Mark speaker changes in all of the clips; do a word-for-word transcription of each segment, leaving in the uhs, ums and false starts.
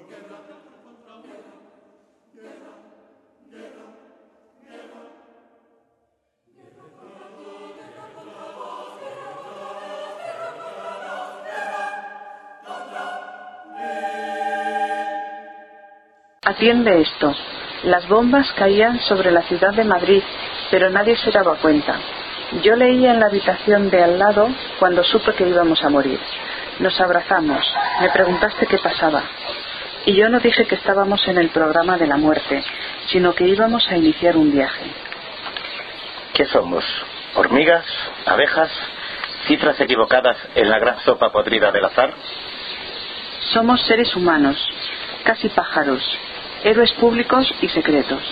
Speaker 1: Atiende esto. Las bombas caían sobre la ciudad de Madrid, pero nadie se daba cuenta. Yo leía en la habitación de al lado cuando supe que íbamos a morir. Nos abrazamos. Me preguntaste qué pasaba. Y yo no dije que estábamos en el programa de la muerte, sino que íbamos a iniciar un viaje.
Speaker 2: ¿Qué somos? ¿Hormigas? ¿Abejas? ¿Cifras equivocadas en la gran sopa podrida del azar?
Speaker 1: Somos seres humanos, casi pájaros, héroes públicos y secretos.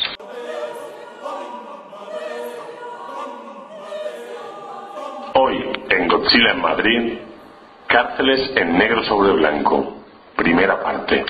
Speaker 3: Hoy, en Godzilla en Madrid, cárceles en negro sobre blanco, primera parte.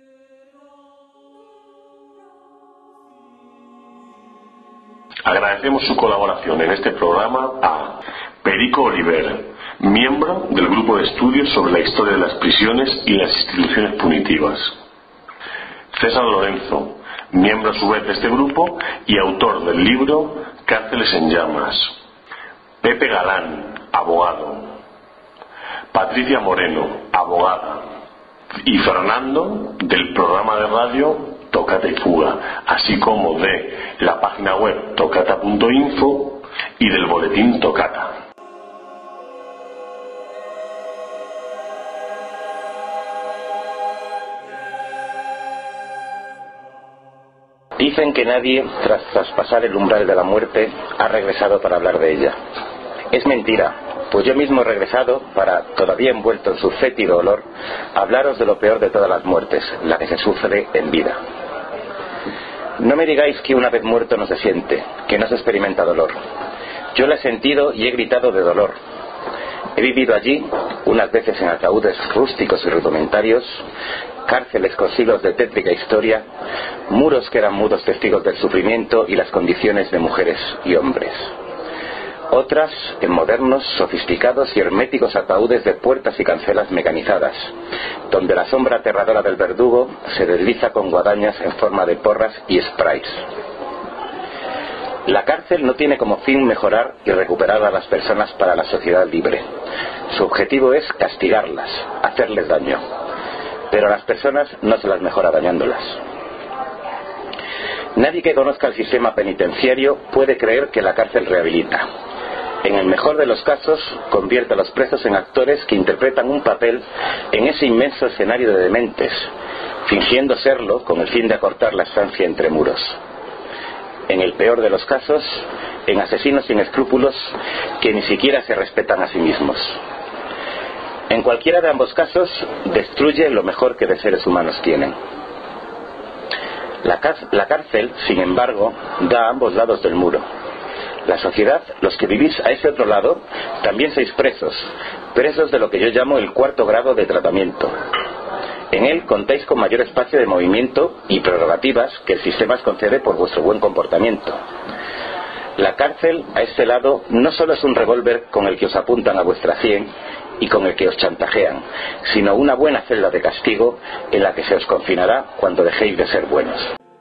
Speaker 3: Agradecemos su colaboración en este programa a Perico Oliver, miembro del grupo de estudios sobre la historia de las prisiones y las instituciones punitivas. César Lorenzo, miembro a su vez de este grupo y autor del libro Cárceles en llamas. Pepe Galán, abogado. Patricia Moreno, abogada. Y Fernando, del programa de radio Tocata y Fuga, así como de la página web tocata punto info y del boletín Tocata.
Speaker 2: Dicen que nadie, tras traspasar el umbral de la muerte, ha regresado para hablar de ella. Es mentira, pues yo mismo he regresado para, todavía envuelto en su fétido olor, hablaros de lo peor de todas las muertes, la que se sufre en vida. No me digáis que una vez muerto no se siente, que no se experimenta dolor. Yo lo he sentido y he gritado de dolor. He vivido allí, unas veces en ataúdes rústicos y rudimentarios, cárceles con siglos de tétrica historia, muros que eran mudos testigos del sufrimiento y las condiciones de mujeres y hombres. Otras en modernos, sofisticados y herméticos ataúdes de puertas y cancelas mecanizadas, donde la sombra aterradora del verdugo se desliza con guadañas en forma de porras y sprays. La cárcel no tiene como fin mejorar y recuperar a las personas para la sociedad libre. Su objetivo es castigarlas, hacerles daño. Pero a las personas no se las mejora dañándolas. Nadie que conozca el sistema penitenciario puede creer que la cárcel rehabilita. En el mejor de los casos, convierte a los presos en actores que interpretan un papel en ese inmenso escenario de dementes, fingiendo serlo con el fin de acortar la estancia entre muros. En el peor de los casos, en asesinos sin escrúpulos que ni siquiera se respetan a sí mismos. En cualquiera de ambos casos, destruye lo mejor que de seres humanos tienen. La, la cárcel, sin embargo, da a ambos lados del muro. La sociedad, los que vivís a ese otro lado, también sois presos, presos de lo que yo llamo el cuarto grado de tratamiento. En él contáis con mayor espacio de movimiento y prerrogativas que el sistema os concede por vuestro buen comportamiento. La cárcel, a este lado, no solo es un revólver con el que os apuntan a vuestra sien y con el que os chantajean, sino una buena celda de castigo en la que se os confinará cuando dejéis de ser buenos.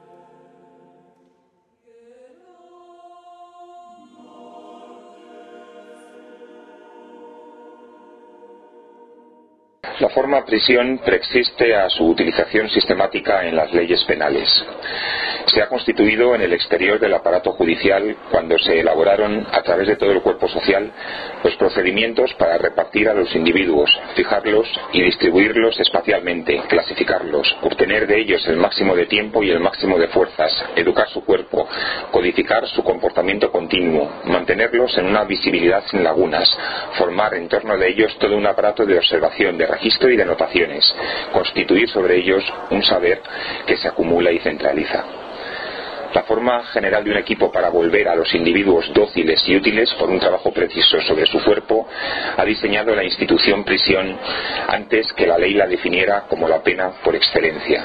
Speaker 4: La forma prisión preexiste a su utilización sistemática en las leyes penales. Se ha constituido en el exterior del aparato judicial cuando se elaboraron a través de todo el cuerpo social los procedimientos para repartir a los individuos, fijarlos y distribuirlos espacialmente, clasificarlos, obtener de ellos el máximo de tiempo y el máximo de fuerzas, educar su cuerpo, codificar su comportamiento continuo, mantenerlos en una visibilidad sin lagunas, formar en torno de ellos todo un aparato de observación, de registro y de notaciones, constituir sobre ellos un saber que se acumula y centraliza. La forma general de un equipo para volver a los individuos dóciles y útiles por un trabajo preciso sobre su cuerpo ha diseñado la institución prisión antes que la ley la definiera como la pena por excelencia.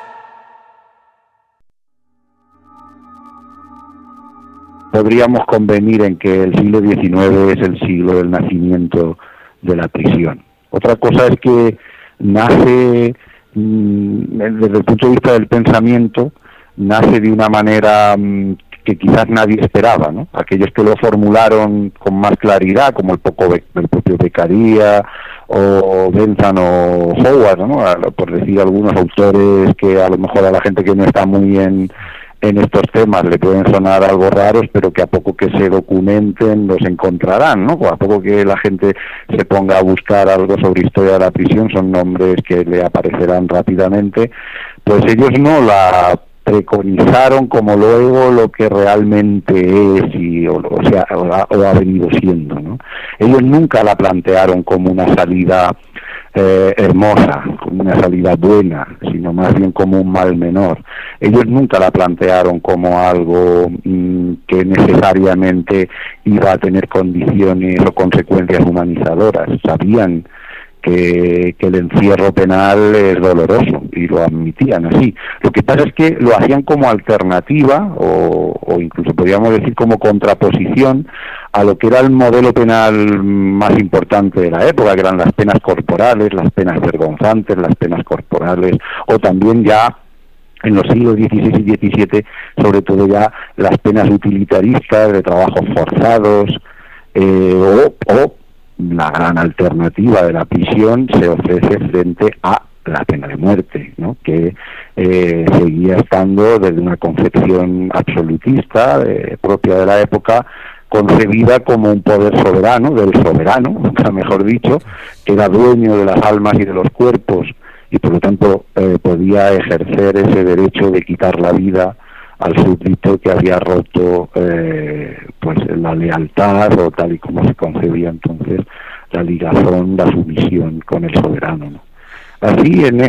Speaker 5: Podríamos convenir en que el siglo diecinueve es el siglo del nacimiento de la prisión. Otra cosa es que nace desde el punto de vista del pensamiento, nace de una manera que quizás nadie esperaba, ¿no? Aquellos que lo formularon con más claridad, como el, poco, el propio Beccaria o Bentham o Howard, ¿no? Por decir algunos autores que a lo mejor a la gente que no está muy en, en estos temas le pueden sonar algo raros, pero que a poco que se documenten los encontrarán, ¿no? A poco que la gente se ponga a buscar algo sobre historia de la prisión, son nombres que le aparecerán rápidamente. Pues ellos no la preconizaron como luego lo que realmente es y o, o sea o ha, o ha venido siendo, ¿no? Ellos nunca la plantearon como una salida eh, hermosa, como una salida buena, sino más bien como un mal menor. Ellos nunca la plantearon como algo mmm, que necesariamente iba a tener condiciones o consecuencias humanizadoras. Sabían Que, que el encierro penal es doloroso y lo admitían así. Lo que pasa es que lo hacían como alternativa o, o incluso podríamos decir como contraposición a lo que era el modelo penal más importante de la época, que eran las penas corporales, las penas vergonzantes, las penas corporales, o también ya en los siglos dieciséis y diecisiete, sobre todo ya las penas utilitaristas de trabajos forzados, eh, o, o la gran alternativa de la prisión se ofrece frente a la pena de muerte, ¿no? Que eh, seguía estando desde una concepción absolutista eh, propia de la época, concebida como un poder soberano, del soberano, nunca mejor dicho, que era dueño de las almas y de los cuerpos y por lo tanto eh, podía ejercer ese derecho de quitar la vida al súbdito que había roto eh, pues la lealtad o tal y como se concebía entonces la ligazón, la sumisión con el soberano, ¿no? Así, en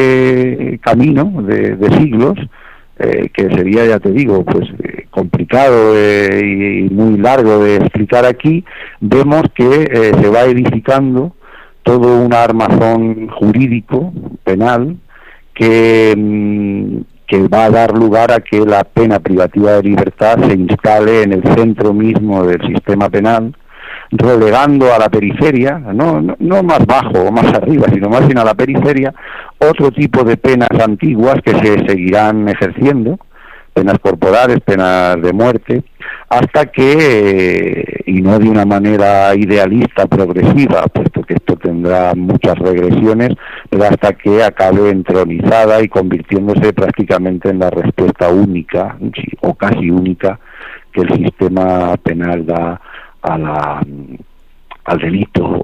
Speaker 5: ese camino de, de siglos, eh, que sería, ya te digo, pues eh, complicado eh, y, y muy largo de explicar aquí, vemos que eh, se va edificando todo un armazón jurídico, penal, que... Mmm, que va a dar lugar a que la pena privativa de libertad se instale en el centro mismo del sistema penal, relegando a la periferia, no, no, no más bajo o más arriba, sino más bien a la periferia, otro tipo de penas antiguas que se seguirán ejerciendo, penas corporales, penas de muerte, hasta que, y no de una manera idealista, progresiva, puesto que esto tendrá muchas regresiones, pero hasta que acabe entronizada y convirtiéndose prácticamente en la respuesta única, o casi única, que el sistema penal da a la, al delito.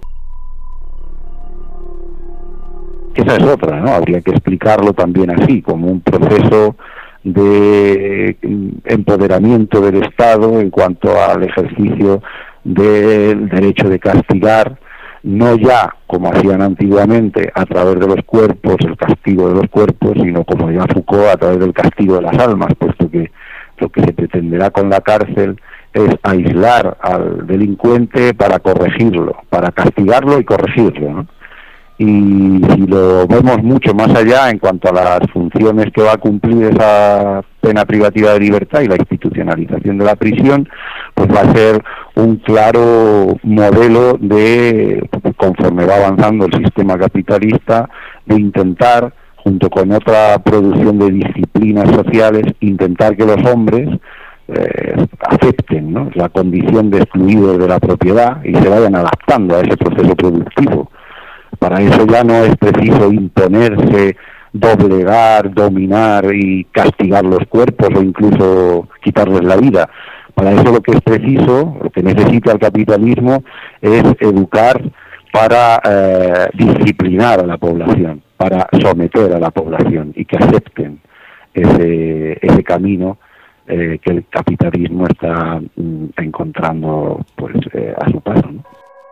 Speaker 5: Esa es otra, ¿no? Habría que explicarlo también así, como un proceso de empoderamiento del Estado en cuanto al ejercicio del derecho de castigar, no ya como hacían antiguamente a través de los cuerpos, el castigo de los cuerpos, sino como ya Foucault a través del castigo de las almas, puesto que lo que se pretenderá con la cárcel es aislar al delincuente para corregirlo, para castigarlo y corregirlo, ¿no? Y si lo vemos mucho más allá en cuanto a las funciones que va a cumplir esa pena privativa de libertad y la institucionalización de la prisión, pues va a ser un claro modelo de, conforme va avanzando el sistema capitalista, de intentar, junto con otra producción de disciplinas sociales, intentar que los hombres eh, acepten, ¿no?, la condición de excluidos de la propiedad y se vayan adaptando a ese proceso productivo. Para eso ya no es preciso imponerse, doblegar, dominar y castigar los cuerpos o incluso quitarles la vida. Para eso lo que es preciso, lo que necesita el capitalismo es educar para eh, disciplinar a la población, para someter a la población y que acepten ese, ese camino eh, que el capitalismo está mm, encontrando pues eh, a su paso, ¿no?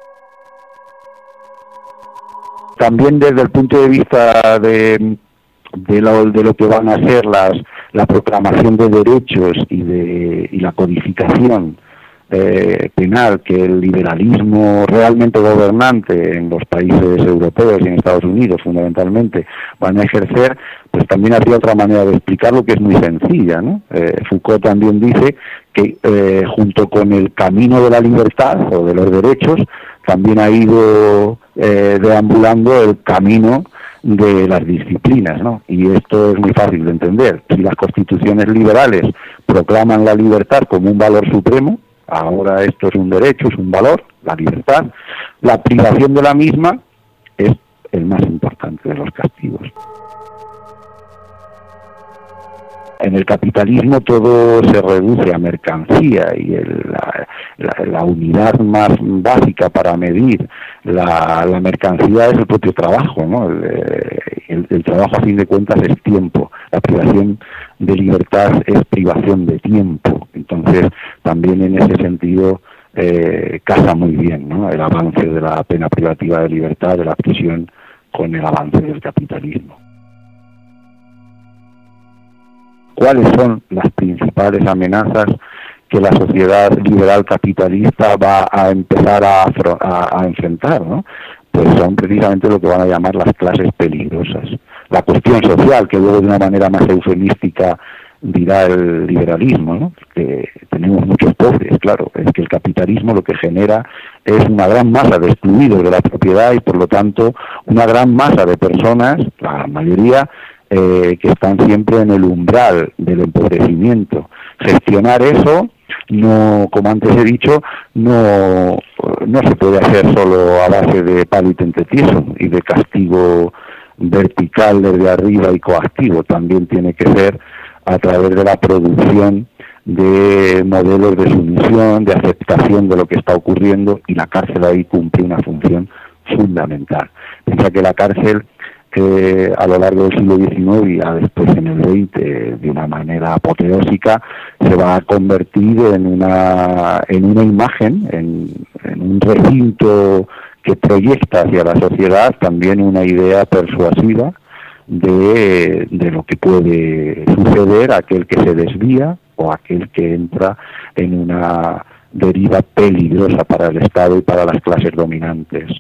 Speaker 5: También desde el punto de vista de, de, lo, de lo que van a ser las, la proclamación de derechos y, de, y la codificación eh, penal que el liberalismo realmente gobernante en los países europeos y en Estados Unidos fundamentalmente van a ejercer, pues también habría otra manera de explicarlo que es muy sencilla, ¿no? Eh, Foucault también dice que eh, junto con el camino de la libertad o de los derechos también ha ido eh, deambulando el camino de las disciplinas, ¿no? Y esto es muy fácil de entender. Si las constituciones liberales proclaman la libertad como un valor supremo, ahora esto es un derecho, es un valor, la libertad, la privación de la misma es el más importante de los castigos. En el capitalismo todo se reduce a mercancía y el, la, la, la unidad más básica para medir la, la mercancía es el propio trabajo, ¿no? El, el, el trabajo, a fin de cuentas, es tiempo. La privación de libertad es privación de tiempo. Entonces, también en ese sentido eh, casa muy bien, ¿no? El avance de la pena privativa de libertad, de la prisión, con el avance del capitalismo. ¿Cuáles son las principales amenazas que la sociedad liberal capitalista va a empezar a, a, a enfrentar, ¿no? Pues son precisamente lo que van a llamar las clases peligrosas. La cuestión social, que luego de una manera más eufemística dirá el liberalismo, ¿no? Que tenemos muchos pobres, claro, es que el capitalismo lo que genera es una gran masa de excluidos de la propiedad y por lo tanto una gran masa de personas, la mayoría, Eh, que están siempre en el umbral del empobrecimiento. Gestionar eso, no, como antes he dicho, no, no se puede hacer solo a base de palitent tieso y de castigo vertical desde arriba y coactivo, también tiene que ser a través de la producción de modelos de sumisión, de aceptación de lo que está ocurriendo, y la cárcel ahí cumple una función fundamental. Piensa que la cárcel que a lo largo del siglo diecinueve y ya después en el veinte de una manera apoteósica se va a convertir en una en una imagen, en, en un recinto que proyecta hacia la sociedad también una idea persuasiva de, de lo que puede suceder a aquel que se desvía o aquel que entra en una deriva peligrosa para el Estado y para las clases dominantes.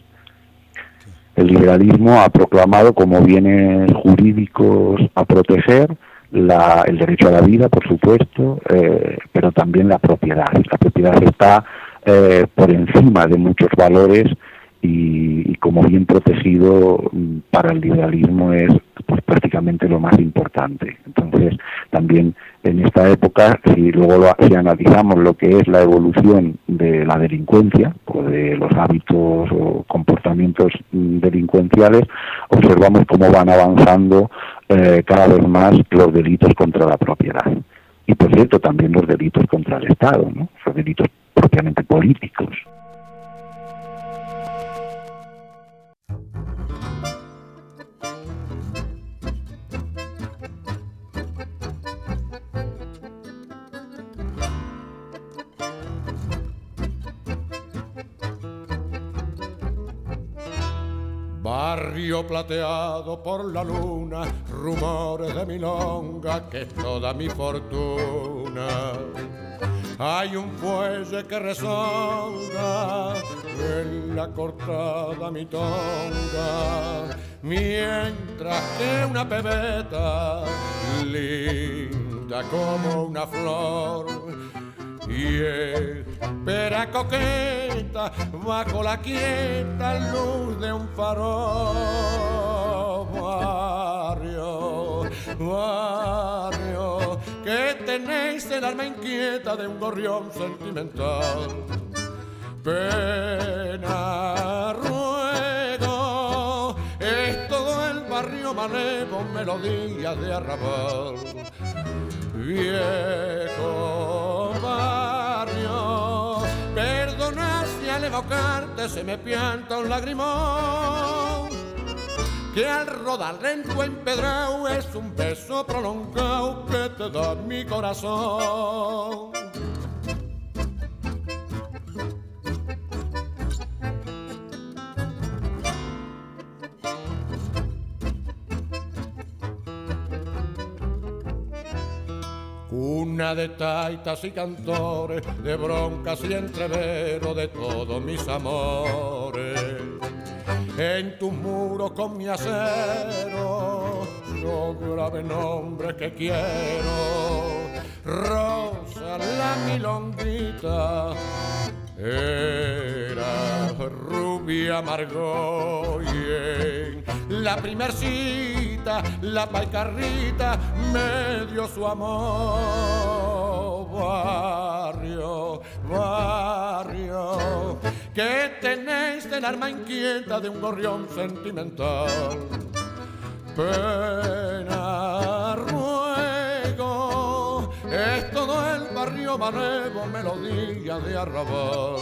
Speaker 5: El liberalismo ha proclamado como bienes jurídicos a proteger la, el derecho a la vida, por supuesto, eh, pero también la propiedad. La propiedad está eh, por encima de muchos valores y, y como bien protegido para el liberalismo es pues, prácticamente lo más importante. Entonces, también en esta época, si luego lo, si analizamos lo que es la evolución de la delincuencia o de los hábitos o comportamientos delincuenciales, observamos cómo van avanzando eh, cada vez más los delitos contra la propiedad. Y por cierto, también los delitos contra el Estado, ¿no? Los delitos propiamente políticos.
Speaker 6: Barrio plateado por la luna, rumores de milonga, que es toda mi fortuna. Hay un fuelle que rezonga en la cortada mi tonga, mientras que una pebeta linda como una flor y espera coqueta bajo la quieta luz de un farol. Barrio, barrio, que tenéis el alma inquieta de un gorrión sentimental. Pena, ruego, es todo el barrio malevo, melodías de arrabal. Viejo barrio, perdona si al evocarte se me pianta un lagrimón, que al rodar en tu empedrado es un beso prolongado que te da mi corazón. Una de taitas y cantores, de broncas y entreveros de todos mis amores. En tus muros con mi acero, yo grave nombre que quiero. Rosa la milonguita, era rubia amargó y en la primer cita, la paicarrita me dio su amor. Barrio, barrio, que tenéis del arma inquieta de un gorrión sentimental. Pena, ruego, es todo el barrio manevo, melodía de arrabal.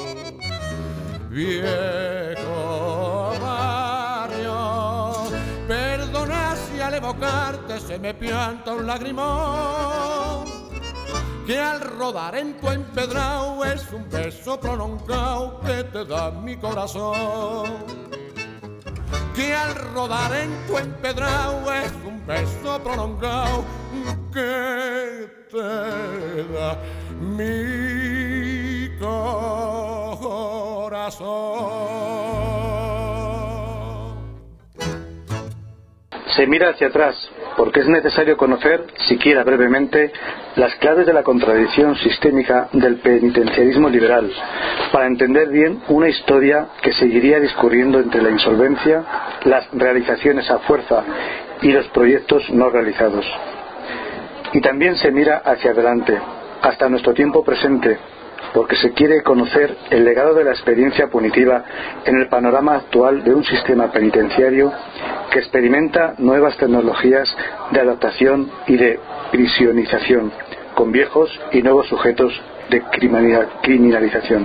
Speaker 6: Viejo barrio, perdona si al evocarte se me pianta un lagrimón, que al rodar en tu empedrado es un beso prolongado que te da mi corazón. Que al rodar en tu empedrado es un beso prolongado que te da mi corazón.
Speaker 7: Se mira hacia atrás porque es necesario conocer, siquiera brevemente, las claves de la contradicción sistémica del penitenciarismo liberal, para entender bien una historia que seguiría discurriendo entre la insolvencia, las realizaciones a fuerza y los proyectos no realizados. Y también se mira hacia adelante, hasta nuestro tiempo presente, porque se quiere conocer el legado de la experiencia punitiva en el panorama actual de un sistema penitenciario que experimenta nuevas tecnologías de adaptación y de prisionización, con viejos y nuevos sujetos de criminalización.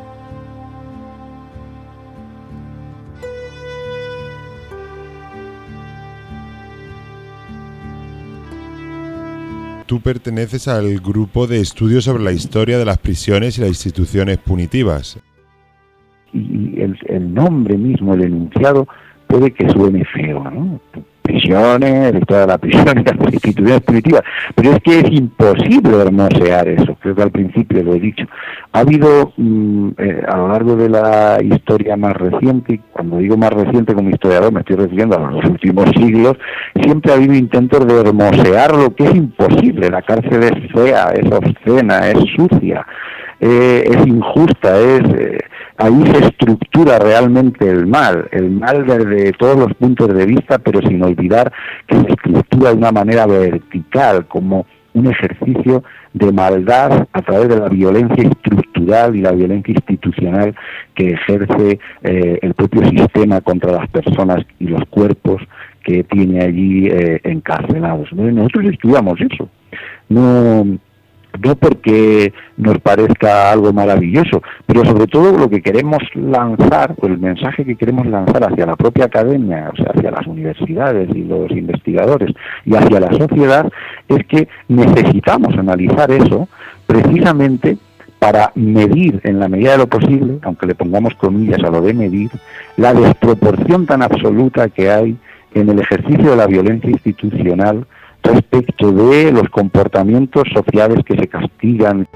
Speaker 8: Tú perteneces al grupo de estudios sobre la historia de las prisiones y las instituciones punitivas.
Speaker 5: Y el, el nombre mismo, el enunciado, puede que suene feo, ¿no? Prisiones, la historia de la prisión y las instituciones punitivas, pero es que es imposible hermosear eso. Creo que al principio lo he dicho. Ha habido mmm, eh, a lo largo de la historia más reciente, y cuando digo más reciente como historiador me estoy refiriendo a los últimos siglos, siempre ha habido intentos de hermosear lo que es imposible. La cárcel es fea, es obscena, es sucia, eh, es injusta, es eh, ahí se estructura realmente el mal, el mal desde todos los puntos de vista, pero sin olvidar que se estructura de una manera vertical, como un ejercicio de maldad a través de la violencia estructural y la violencia institucional que ejerce eh, el propio sistema contra las personas y los cuerpos que tiene allí eh, encarcelados. Nosotros estudiamos eso, no... no porque nos parezca algo maravilloso, pero sobre todo lo que queremos lanzar, o el mensaje que queremos lanzar hacia la propia academia, o sea, hacia las universidades y los investigadores, y hacia la sociedad, es que necesitamos analizar eso precisamente para medir, en la medida de lo posible, aunque le pongamos comillas a lo de medir, la desproporción tan absoluta que hay en el ejercicio de la violencia institucional respecto de los comportamientos sociales que se castigan.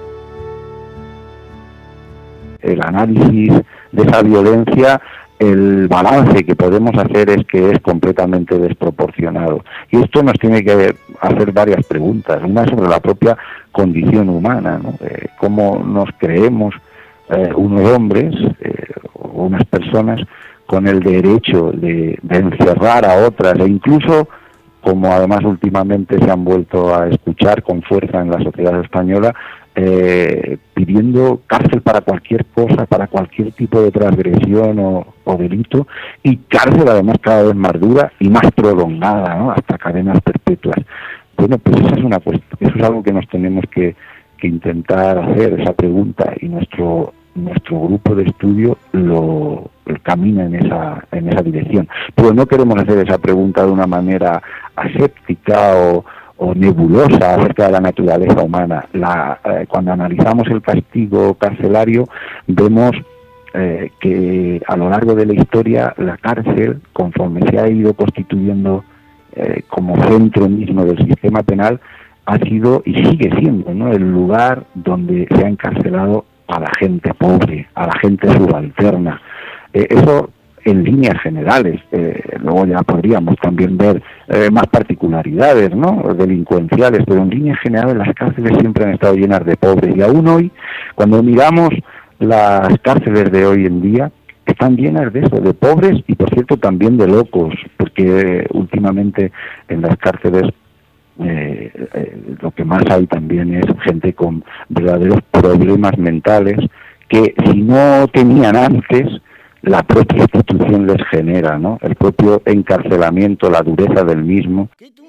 Speaker 5: El análisis de esa violencia, el balance que podemos hacer es que es completamente desproporcionado. Y esto nos tiene que hacer varias preguntas. Una sobre la propia condición humana, ¿no? Eh, cómo nos creemos eh, unos hombres, eh, unas personas, con el derecho de, de encerrar a otras e incluso, como además últimamente se han vuelto a escuchar con fuerza en la sociedad española, eh, pidiendo cárcel para cualquier cosa, para cualquier tipo de transgresión o, o delito, y cárcel además cada vez más dura y más prolongada, ¿no? Hasta cadenas perpetuas. Bueno, pues esa es una cuestión, eso es algo que nos tenemos que, que intentar hacer, esa pregunta, y nuestro nuestro grupo de estudio lo camina en esa en esa dirección. Pero no queremos hacer esa pregunta de una manera aséptica o, o nebulosa acerca de la naturaleza humana. La, eh, cuando analizamos el castigo carcelario, vemos eh, que a lo largo de la historia la cárcel, conforme se ha ido constituyendo eh, como centro mismo del sistema penal, ha sido y sigue siendo, ¿no?, el lugar donde se ha encarcelado a la gente pobre, a la gente subalterna. Eh, eso en líneas generales. Eh, luego ya podríamos también ver eh, más particularidades, ¿no?, delincuenciales, pero en líneas generales las cárceles siempre han estado llenas de pobres. Y aún hoy, cuando miramos las cárceles de hoy en día, están llenas de eso, de pobres y, por cierto, también de locos, porque últimamente en las cárceles eh, eh, lo que más hay también es gente con verdaderos problemas mentales que, si no tenían antes, la propia institución les genera, ¿no? El propio encarcelamiento, la dureza del mismo.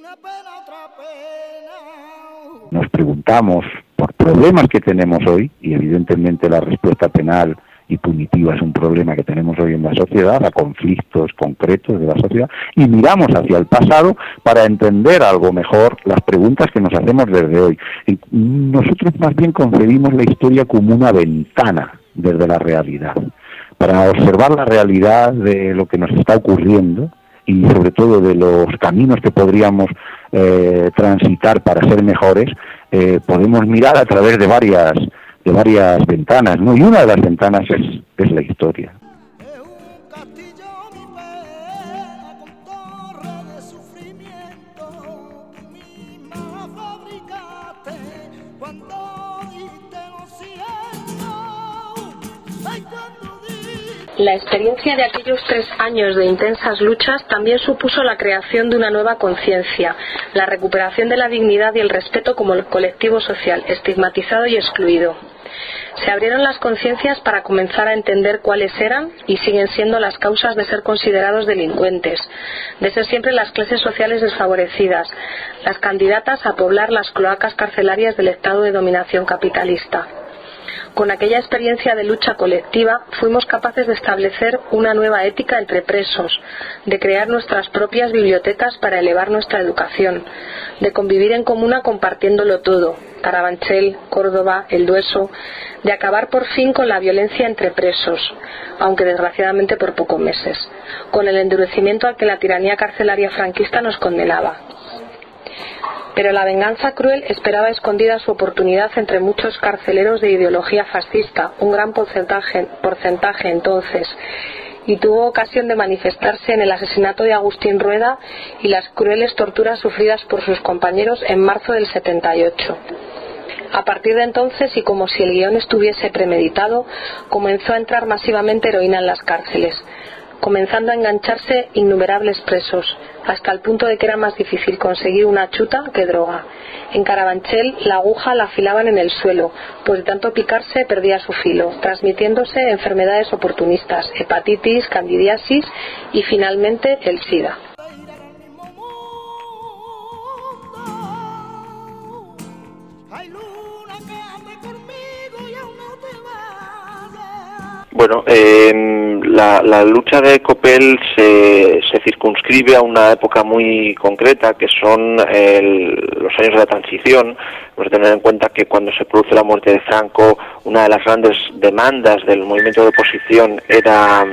Speaker 5: Nos preguntamos por problemas que tenemos hoy, y evidentemente la respuesta penal y punitiva es un problema que tenemos hoy en la sociedad, a conflictos concretos de la sociedad, y miramos hacia el pasado para entender algo mejor las preguntas que nos hacemos desde hoy. Nosotros más bien concebimos la historia como una ventana desde la realidad, para observar la realidad de lo que nos está ocurriendo y sobre todo de los caminos que podríamos eh, transitar para ser mejores. Eh, podemos mirar a través de varias de varias ventanas, ¿no? Y una de las ventanas es, es la historia.
Speaker 9: La experiencia de aquellos tres años de intensas luchas también supuso la creación de una nueva conciencia, la recuperación de la dignidad y el respeto como el colectivo social, estigmatizado y excluido. Se abrieron las conciencias para comenzar a entender cuáles eran y siguen siendo las causas de ser considerados delincuentes, de ser siempre las clases sociales desfavorecidas, las candidatas a poblar las cloacas carcelarias del estado de dominación capitalista. Con aquella experiencia de lucha colectiva fuimos capaces de establecer una nueva ética entre presos, de crear nuestras propias bibliotecas para elevar nuestra educación, de convivir en comuna compartiéndolo todo, Carabanchel, Córdoba, El Dueso, de acabar por fin con la violencia entre presos, aunque desgraciadamente por pocos meses, con el endurecimiento al que la tiranía carcelaria franquista nos condenaba. Pero la venganza cruel esperaba escondida su oportunidad entre muchos carceleros de ideología fascista, un gran porcentaje, porcentaje entonces, y tuvo ocasión de manifestarse en el asesinato de Agustín Rueda y las crueles torturas sufridas por sus compañeros en marzo del setenta y ocho. A partir de entonces, y como si el guión estuviese premeditado, comenzó a entrar masivamente heroína en las cárceles, comenzando a engancharse innumerables presos, hasta el punto de que era más difícil conseguir una chuta que droga. En Carabanchel la aguja la afilaban en el suelo, pues de tanto picarse perdía su filo, transmitiéndose enfermedades oportunistas, hepatitis, candidiasis y finalmente el SIDA.
Speaker 10: Bueno, eh, la, la lucha de Copel se, se circunscribe a una época muy concreta, que son el, los años de la transición. Hemos de tener en cuenta que cuando se produce la muerte de Franco, una de las grandes demandas del movimiento de oposición era,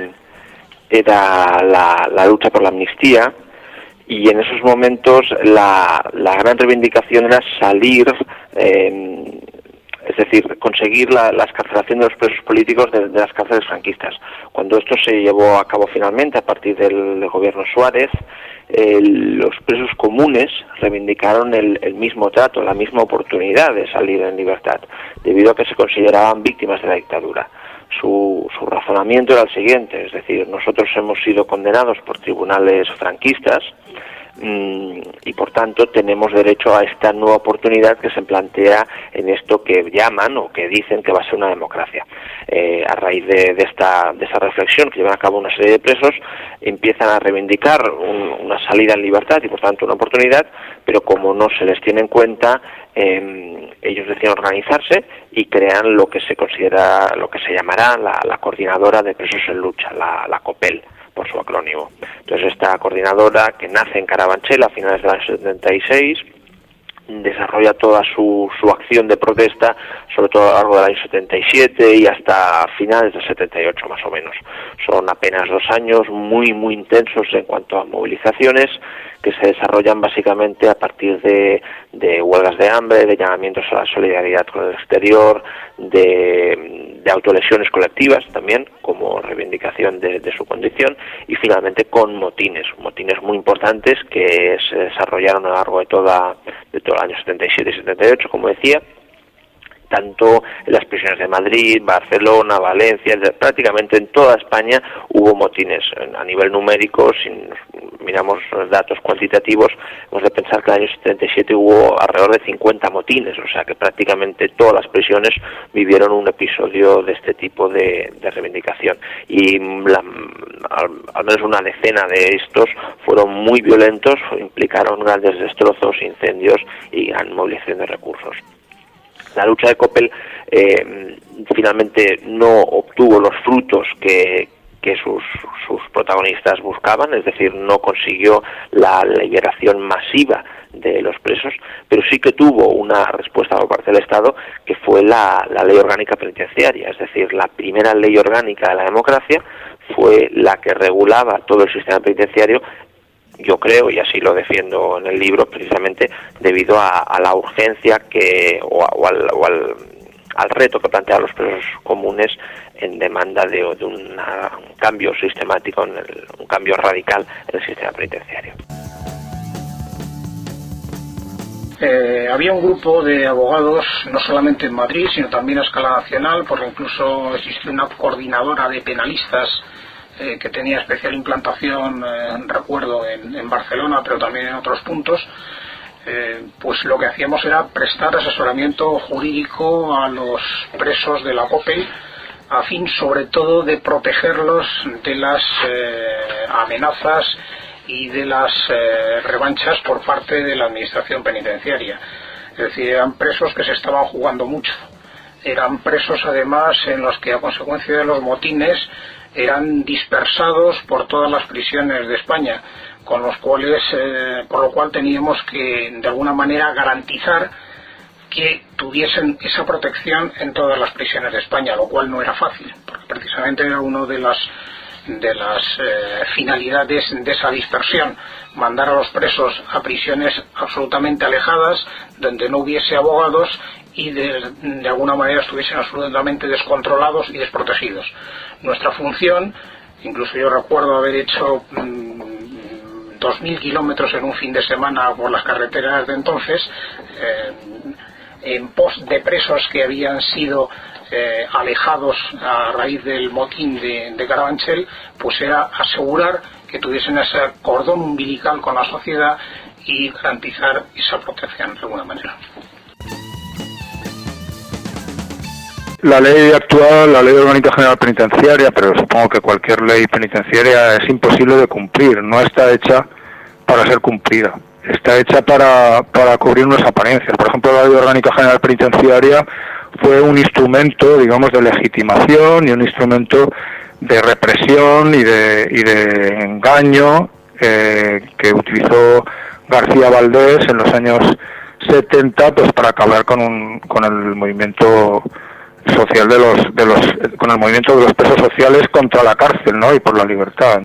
Speaker 10: era la, la lucha por la amnistía, y en esos momentos la, la gran reivindicación era salir... Eh, es decir, conseguir la, la excarcelación de los presos políticos de, de las cárceles franquistas. Cuando esto se llevó a cabo finalmente a partir del, del gobierno Suárez, eh, los presos comunes reivindicaron el, el mismo trato, la misma oportunidad de salir en libertad, debido a que se consideraban víctimas de la dictadura. Su, su razonamiento era el siguiente, es decir, nosotros hemos sido condenados por tribunales franquistas, y por tanto tenemos derecho a esta nueva oportunidad que se plantea en esto que llaman o que dicen que va a ser una democracia. Eh, a raíz de, de esta de esa reflexión que llevan a cabo una serie de presos, empiezan a reivindicar un, una salida en libertad y por tanto una oportunidad, pero como no se les tiene en cuenta, eh, ellos deciden organizarse y crean lo que se considera, lo que se llamará la, la coordinadora de presos en lucha, la, la Copel, por su acrónimo. Entonces esta coordinadora, que nace en Carabanchel a finales del año setenta y seis, desarrolla toda su, su acción de protesta, sobre todo a lo largo del año setenta y siete y hasta finales del setenta y ocho más o menos. Son apenas dos años muy muy intensos en cuanto a movilizaciones, que se desarrollan básicamente a partir de, de huelgas de hambre, de llamamientos a la solidaridad con el exterior, de, de autolesiones colectivas también, como reivindicación de, de su condición, y finalmente con motines, motines muy importantes que se desarrollaron a lo largo de, toda, de todo el año setenta y siete y setenta y ocho, como decía, tanto en las prisiones de Madrid, Barcelona, Valencia, prácticamente en toda España hubo motines. A nivel numérico, si miramos los datos cuantitativos, hemos de pensar que en el año setenta y siete hubo alrededor de cincuenta motines, o sea que prácticamente todas las prisiones vivieron un episodio de este tipo de, de reivindicación. Y la, al, al menos una decena de estos fueron muy violentos, implicaron grandes destrozos, incendios y gran movilización de recursos. La lucha de Coppel eh, finalmente no obtuvo los frutos que, que sus, sus protagonistas buscaban, es decir, no consiguió la liberación masiva de los presos, pero sí que tuvo una respuesta por parte del Estado, que fue la, la ley orgánica penitenciaria, es decir, la primera ley orgánica de la democracia fue la que regulaba todo el sistema penitenciario. Yo creo, y así lo defiendo en el libro, precisamente debido a, a la urgencia que o, a, o, al, o al, al reto que plantean los presos comunes en demanda de, de una, un cambio sistemático, en el, un cambio radical en el sistema penitenciario.
Speaker 11: Eh, había un grupo de abogados, no solamente en Madrid, sino también a escala nacional, porque incluso existía una coordinadora de penalistas eh, que tenía especial implantación, eh, recuerdo, en, en Barcelona, pero también en otros puntos. Eh, pues lo que hacíamos era prestar asesoramiento jurídico a los presos de la Coppel, a fin sobre todo de protegerlos de las eh, amenazas y de las eh, revanchas por parte de la administración penitenciaria. Es decir, eran presos que se estaban jugando mucho. Eran presos además en los que a consecuencia de los motines eran dispersados por todas las prisiones de España, con los cuales, eh, por lo cual teníamos que de alguna manera garantizar que tuviesen esa protección en todas las prisiones de España, lo cual no era fácil, porque precisamente era uno de las de las eh, finalidades de esa dispersión, mandar a los presos a prisiones absolutamente alejadas, donde no hubiese abogados y de, de alguna manera estuviesen absolutamente descontrolados y desprotegidos. Nuestra función, incluso yo recuerdo haber hecho mmm, dos mil kilómetros en un fin de semana por las carreteras de entonces, eh, en pos de presos que habían sido eh, alejados a raíz del motín de, de Carabanchel, pues era asegurar que tuviesen ese cordón umbilical con la sociedad y garantizar esa protección de alguna manera.
Speaker 5: La ley actual, la Ley Orgánica General Penitenciaria, pero supongo que cualquier ley penitenciaria es imposible de cumplir, no está hecha para ser cumplida, está hecha para, para cubrir unas apariencias. Por ejemplo, la Ley Orgánica General Penitenciaria fue un instrumento, digamos, de legitimación y un instrumento de represión y de, y de engaño eh, que utilizó García Valdés en los años setenta, pues para acabar con, un, con el movimiento social de los de los con el movimiento de los presos sociales contra la cárcel, ¿no? Y por la libertad.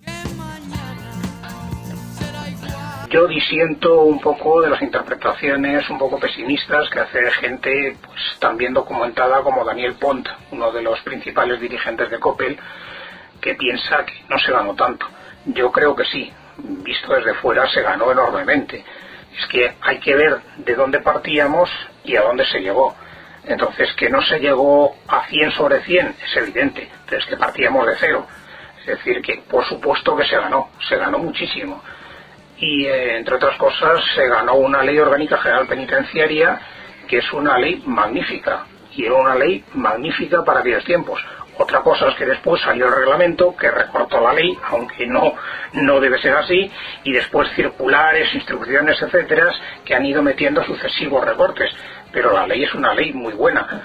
Speaker 11: Yo disiento un poco de las interpretaciones un poco pesimistas que hace gente pues tan bien documentada como Daniel Pont, uno de los principales dirigentes de Coppel, que piensa que no se ganó tanto. Yo creo que sí, visto desde fuera se ganó enormemente. Es que hay que ver de dónde partíamos y a dónde se llegó. Entonces, que no se llegó a cien sobre cien es evidente, pero es que partíamos de cero. Es decir, que por supuesto que se ganó, se ganó muchísimo. Y eh, entre otras cosas se ganó una Ley Orgánica General Penitenciaria que es una ley magnífica, y era una ley magnífica para aquellos tiempos. Otra cosa es que después salió el reglamento que recortó la ley, aunque no, no debe ser así, y después circulares, instrucciones, etcétera, que han ido metiendo sucesivos recortes. Pero la ley es una ley muy buena.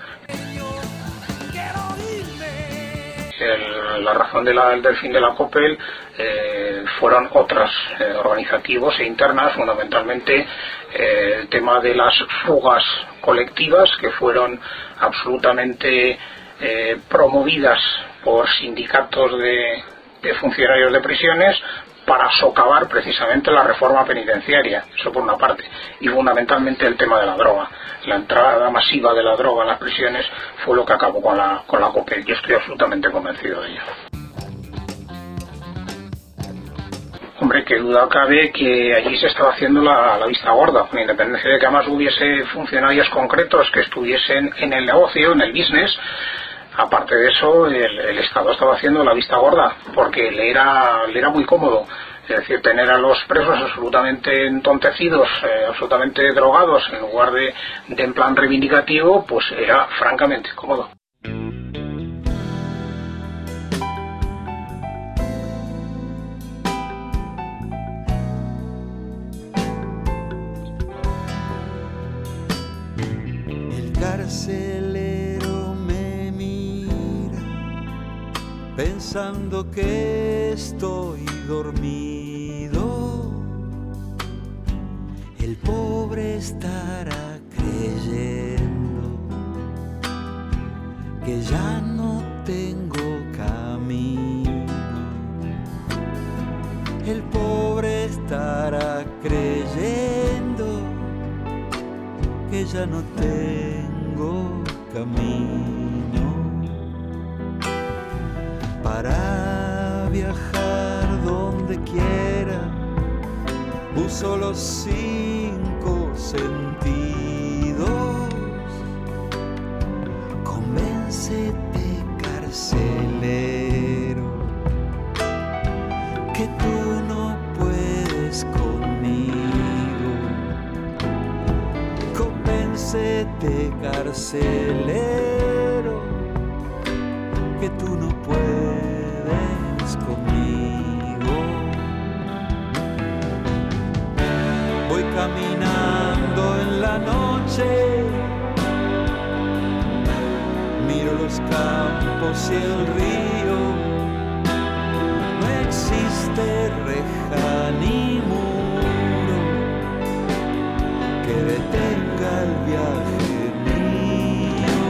Speaker 11: El, la razón de la, del fin de la Coppel eh, fueron otras, eh, organizativos e internas, fundamentalmente eh, el tema de las fugas colectivas, que fueron absolutamente eh, promovidas por sindicatos de, de funcionarios de prisiones para socavar precisamente la reforma penitenciaria, eso por una parte, y fundamentalmente el tema de la droga. La entrada masiva de la droga en las prisiones fue lo que acabó con la, con la Coppel. Yo estoy absolutamente convencido de ello. Hombre, Hombre, qué duda cabe que allí se estaba haciendo la, la vista gorda, con independencia de que además hubiese funcionarios concretos que estuviesen en el negocio, en el business. Aparte de eso, el, el Estado estaba haciendo la vista gorda, porque le era, le era muy cómodo. Es decir, tener a los presos absolutamente entontecidos, eh, absolutamente drogados, en lugar de, de en plan reivindicativo, pues era francamente cómodo.
Speaker 12: El carcelero me mira, pensando que estoy dormido. El pobre estará creyendo que ya no tengo camino. El pobre estará creyendo que ya no tengo camino para viajar donde quiera. Uso los cinco sentidos. Convéncete, carcelero, que tú no puedes conmigo. Convéncete, carcelero, que tú no puedes conmigo. Voy caminando en la noche, miro los campos y el río. No existe reja ni muro que detenga el viaje mío.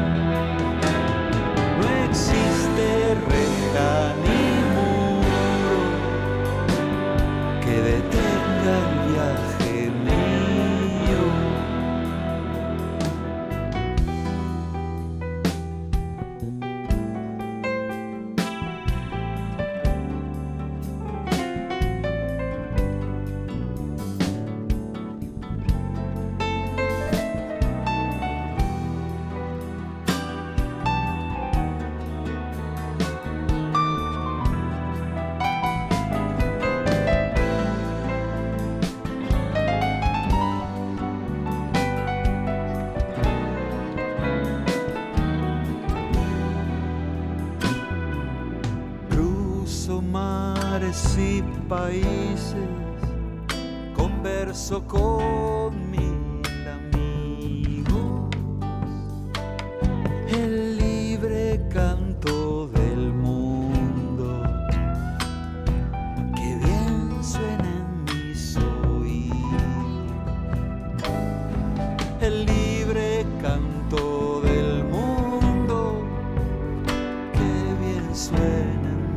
Speaker 12: No existe reja ni muro que detenga el viaje mío. Mares y países, converso con mil amigos, el libre canto del mundo que bien suena en mis oídos, el libre canto del mundo que bien suena.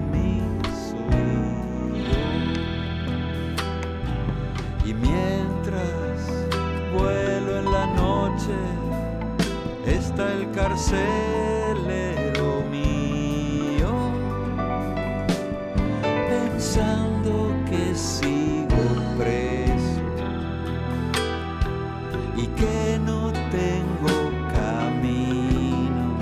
Speaker 12: Está el carcelero mío, pensando que sigo preso y que no tengo camino,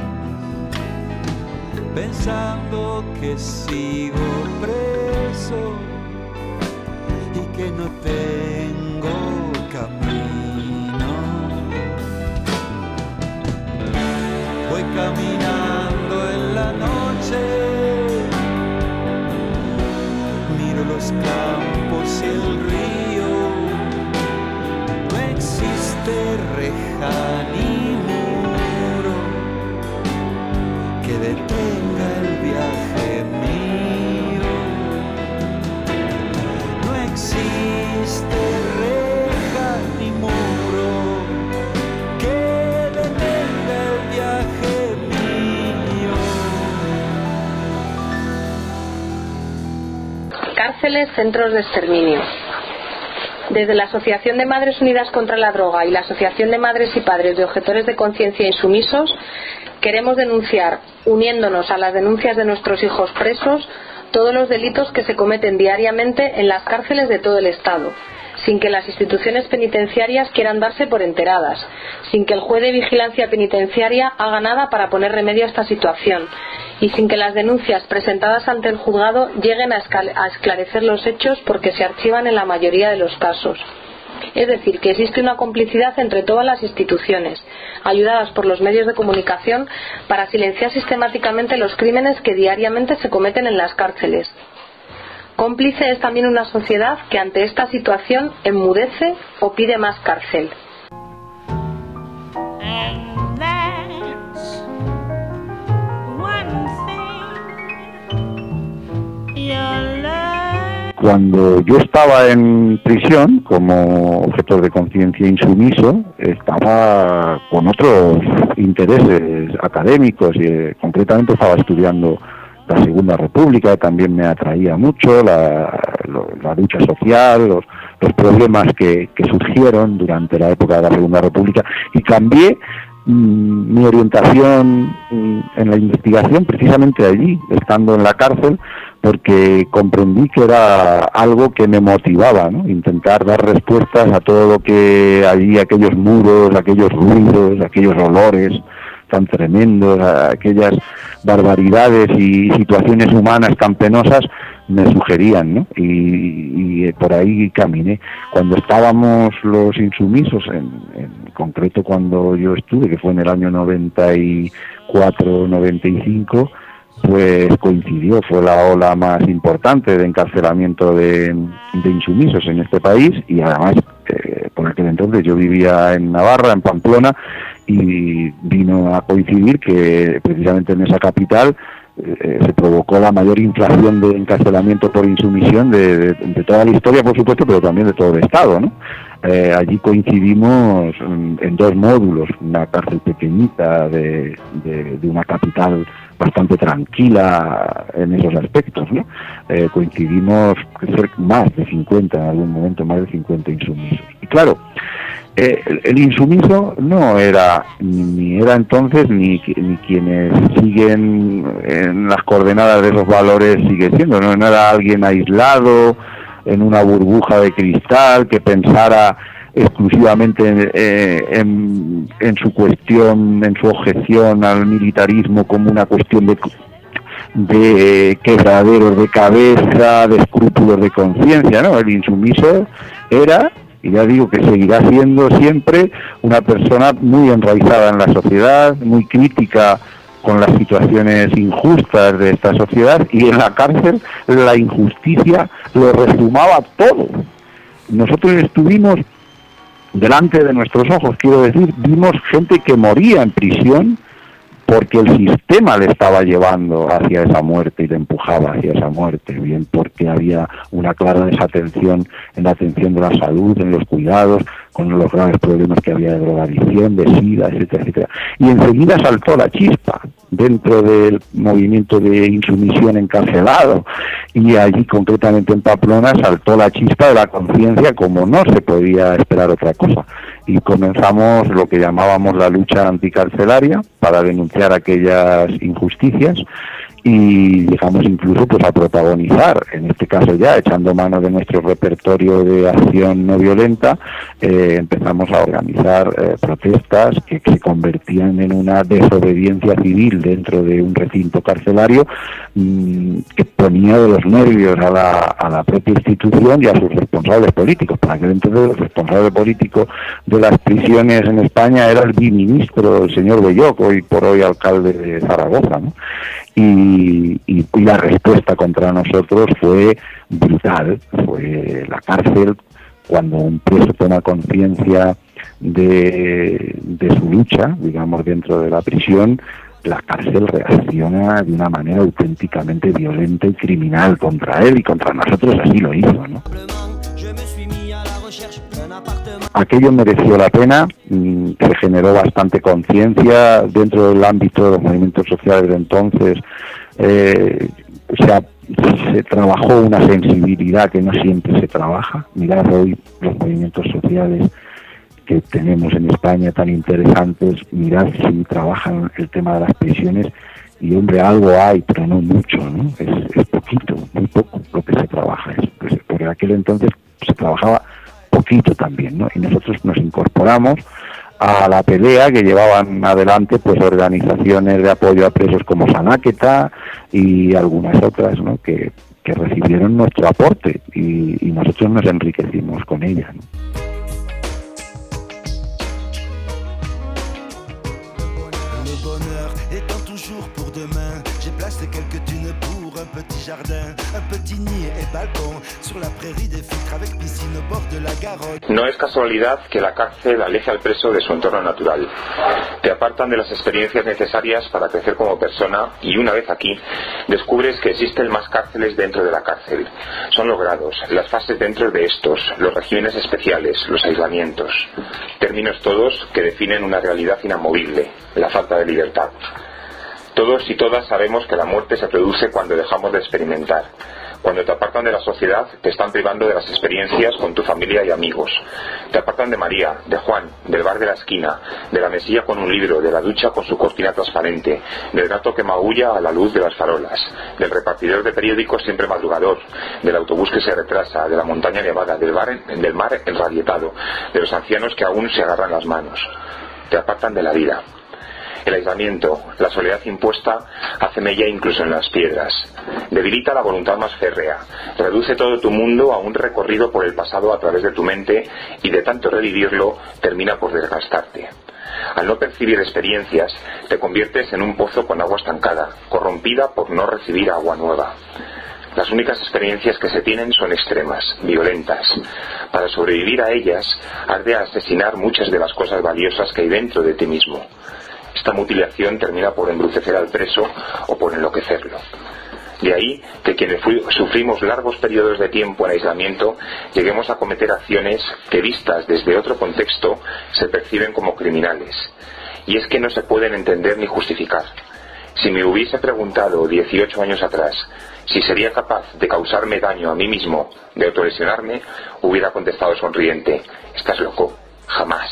Speaker 12: pensando que sigo preso y que no tengo camino. Voy caminando en la noche, miro los campos y el río. No existe reja ni muro que detenga el viaje mío. No existe reja ni muro que detenga el viaje mío.
Speaker 9: Cárceles, centros de exterminio. Desde la Asociación de Madres Unidas contra la Droga y la Asociación de Madres y Padres de Objetores de Conciencia Insumisos, queremos denunciar, uniéndonos a las denuncias de nuestros hijos presos, todos los delitos que se cometen diariamente en las cárceles de todo el Estado, sin que las instituciones penitenciarias quieran darse por enteradas, sin que el juez de vigilancia penitenciaria haga nada para poner remedio a esta situación y sin que las denuncias presentadas ante el juzgado lleguen a esclarecer los hechos porque se archivan en la mayoría de los casos. Es decir, que existe una complicidad entre todas las instituciones, ayudadas por los medios de comunicación, para silenciar sistemáticamente los crímenes que diariamente se cometen en las cárceles. Cómplice es también una sociedad que ante esta situación enmudece o pide más cárcel.
Speaker 5: Cuando yo estaba en prisión como objetor de conciencia insumiso, estaba con otros intereses académicos y eh, concretamente estaba estudiando la Segunda República, también me atraía mucho la, la lucha social, los, los problemas que, que surgieron durante la época de la Segunda República, y cambié mmm, mi orientación mmm, en la investigación precisamente allí, estando en la cárcel, porque comprendí que era algo que me motivaba, ¿no? Intentar dar respuestas a todo lo que allí, aquellos muros, aquellos ruidos, aquellos olores tan tremendos, aquellas barbaridades y situaciones humanas tan penosas me sugerían, ¿no? Y, y por ahí caminé. Cuando estábamos los insumisos, en, en concreto cuando yo estuve, que fue en el año noventa y cuatro noventa y cinco, pues coincidió, fue la ola más importante de encarcelamiento de, de insumisos en este país, y además eh, por aquel entonces yo vivía en Navarra, en Pamplona, y vino a coincidir que precisamente en esa capital eh, se provocó la mayor inflación de encarcelamiento por insumisión de, de, de toda la historia, por supuesto, pero también de todo el Estado, ¿no? Eh, allí coincidimos en, en dos módulos, una cárcel pequeñita de, de, de una capital bastante tranquila en esos aspectos, ¿no? Eh, coincidimos más de cincuenta, en algún momento más de cincuenta insumisos. Y claro, eh, el, el insumiso no era, ni era entonces, ni, ni quienes siguen en las coordenadas de esos valores sigue siendo, ¿no? No era alguien aislado en una burbuja de cristal que pensara exclusivamente en, eh, en, en su cuestión, en su objeción al militarismo como una cuestión de, de quebraderos de cabeza, de escrúpulos de conciencia, ¿no? El insumiso era, y ya digo que seguirá siendo siempre, una persona muy enraizada en la sociedad, muy crítica con las situaciones injustas de esta sociedad, y en la cárcel la injusticia lo rezumaba todo. Nosotros estuvimos delante de nuestros ojos, quiero decir, vimos gente que moría en prisión porque el sistema le estaba llevando hacia esa muerte y le empujaba hacia esa muerte, bien porque había una clara desatención en la atención de la salud, en los cuidados, con los graves problemas que había de drogadicción, de sida, etcétera, etcétera. Y enseguida saltó la chispa dentro del movimiento de insumisión encarcelado, y allí concretamente en Pamplona saltó la chispa de la conciencia como no se podía esperar otra cosa, y comenzamos lo que llamábamos la lucha anticarcelaria para denunciar aquellas injusticias, y llegamos incluso pues a protagonizar, en este caso ya echando mano de nuestro repertorio de acción no violenta, eh, empezamos a organizar eh, protestas que, que se convertían en una desobediencia civil dentro de un recinto carcelario, mmm, que ponía de los nervios a la, a la propia institución y a sus responsables políticos. Para aquel entonces el responsable político de las prisiones en España era el biministro, el señor Belloc, hoy por hoy alcalde de Zaragoza, ¿no? Y, y, y la respuesta contra nosotros fue brutal, fue la cárcel. Cuando un preso toma conciencia de, de su lucha, digamos, dentro de la prisión, la cárcel reacciona de una manera auténticamente violenta y criminal contra él y contra nosotros, así lo hizo, ¿no? Aquello mereció la pena, se generó bastante conciencia dentro del ámbito de los movimientos sociales de entonces, eh, se, se trabajó una sensibilidad que no siempre se trabaja. Mirad hoy los movimientos sociales que tenemos en España tan interesantes, mirad si trabajan el tema de las prisiones, y hombre, algo hay, pero no mucho, ¿no? Es, es poquito, muy poco lo que se trabaja. Es, pues, por aquel entonces se trabajaba poquito también, ¿no? Y nosotros nos incorporamos a la pelea que llevaban adelante pues organizaciones de apoyo a presos como Sanáqueta y algunas otras, ¿no? que, que recibieron nuestro aporte y, y nosotros nos enriquecimos con ellas, ¿no?
Speaker 4: No es casualidad que la cárcel aleje al preso de su entorno natural. Te apartan de las experiencias necesarias para crecer como persona y una vez aquí descubres que existen más cárceles dentro de la cárcel. Son los grados, las fases dentro de estos, los regímenes especiales, los aislamientos. Términos todos que definen una realidad inamovible, la falta de libertad. Todos y todas sabemos que la muerte se produce cuando dejamos de experimentar. Cuando te apartan de la sociedad, te están privando de las experiencias con tu familia y amigos. Te apartan de María, de Juan, del bar de la esquina, de la mesilla con un libro, de la ducha con su cortina transparente, del gato que maulla a la luz de las farolas, del repartidor de periódicos siempre madrugador, del autobús que se retrasa, de la montaña nevada, del, bar, del mar enrabietado, de los ancianos que aún se agarran las manos. Te apartan de la vida. El aislamiento, la soledad impuesta, hace mella incluso en las piedras. Debilita la voluntad más férrea. Reduce todo tu mundo a un recorrido por el pasado a través de tu mente y de tanto revivirlo termina por desgastarte. Al no percibir experiencias, te conviertes en un pozo con agua estancada, corrompida por no recibir agua nueva. Las únicas experiencias que se tienen son extremas, violentas. Para sobrevivir a ellas, has de asesinar muchas de las cosas valiosas que hay dentro de ti mismo. Esta mutilación termina por embrutecer al preso o por enloquecerlo. De ahí que quienes sufrimos largos periodos de tiempo en aislamiento lleguemos a cometer acciones que vistas desde otro contexto se perciben como criminales. Y es que no se pueden entender ni justificar. Si me hubiese preguntado dieciocho años atrás si sería capaz de causarme daño a mí mismo, de autolesionarme, hubiera contestado sonriente: estás loco, jamás.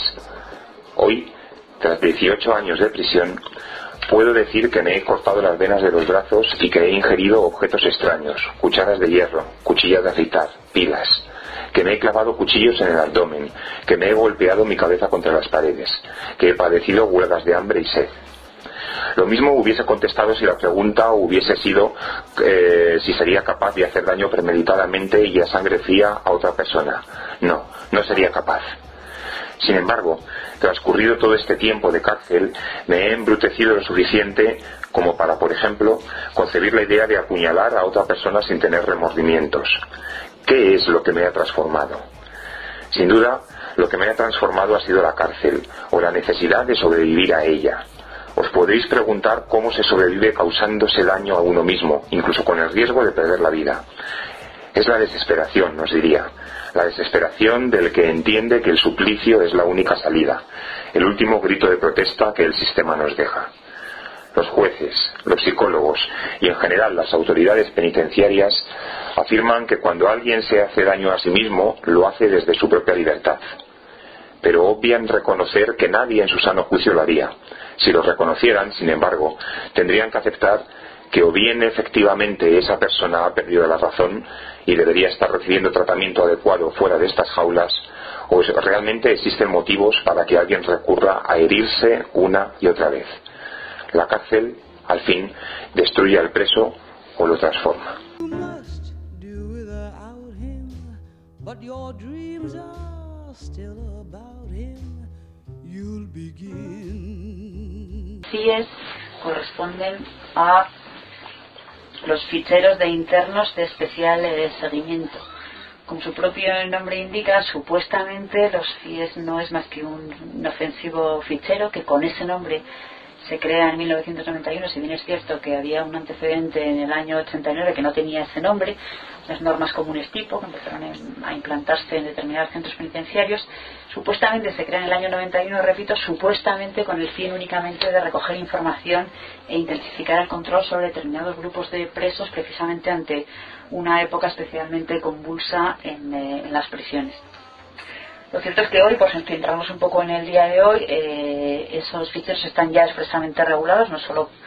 Speaker 4: Hoy, tras dieciocho años de prisión, puedo decir que me he cortado las venas de los brazos y que he ingerido objetos extraños, cucharas de hierro, cuchillas de afeitar, pilas, que me he clavado cuchillos en el abdomen, que me he golpeado mi cabeza contra las paredes, que he padecido huelgas de hambre y sed. Lo mismo hubiese contestado si la pregunta hubiese sido eh, si sería capaz de hacer daño premeditadamente y a sangre fría a otra persona. No, no sería capaz. Sin embargo, transcurrido todo este tiempo de cárcel, me he embrutecido lo suficiente como para, por ejemplo, concebir la idea de apuñalar a otra persona sin tener remordimientos. ¿Qué es lo que me ha transformado? Sin duda, lo que me ha transformado ha sido la cárcel, o la necesidad de sobrevivir a ella. Os podéis preguntar cómo se sobrevive causándose daño a uno mismo, incluso con el riesgo de perder la vida. Es la desesperación, os diría. La desesperación del que entiende que el suplicio es la única salida, el último grito de protesta que el sistema nos deja. Los jueces, los psicólogos y en general las autoridades penitenciarias afirman que cuando alguien se hace daño a sí mismo, lo hace desde su propia libertad. Pero obvian reconocer que nadie en su sano juicio lo haría. Si lo reconocieran, sin embargo, tendrían que aceptar que o bien efectivamente esa persona ha perdido la razón y debería estar recibiendo tratamiento adecuado fuera de estas jaulas, o realmente existen motivos para que alguien recurra a herirse una y otra vez. La cárcel, al fin, destruye al preso o lo transforma.
Speaker 13: C I E S corresponden a los ficheros de internos de especial eh, seguimiento. Como su propio nombre indica, supuestamente los C I E S no es más que un inofensivo fichero que con ese nombre se crea en mil novecientos noventa y uno, si bien es cierto que había un antecedente en el año ochenta y nueve que no tenía ese nombre, las normas comunes tipo, que empezaron a implantarse en determinados centros penitenciarios, supuestamente se crea en el año noventa y uno, repito, supuestamente con el fin únicamente de recoger información e intensificar el control sobre determinados grupos de presos, precisamente ante una época especialmente convulsa en, eh, en las prisiones. Lo cierto es que hoy, por centrarnos un poco en el día de hoy, eh, esos ficheros están ya expresamente regulados, no solo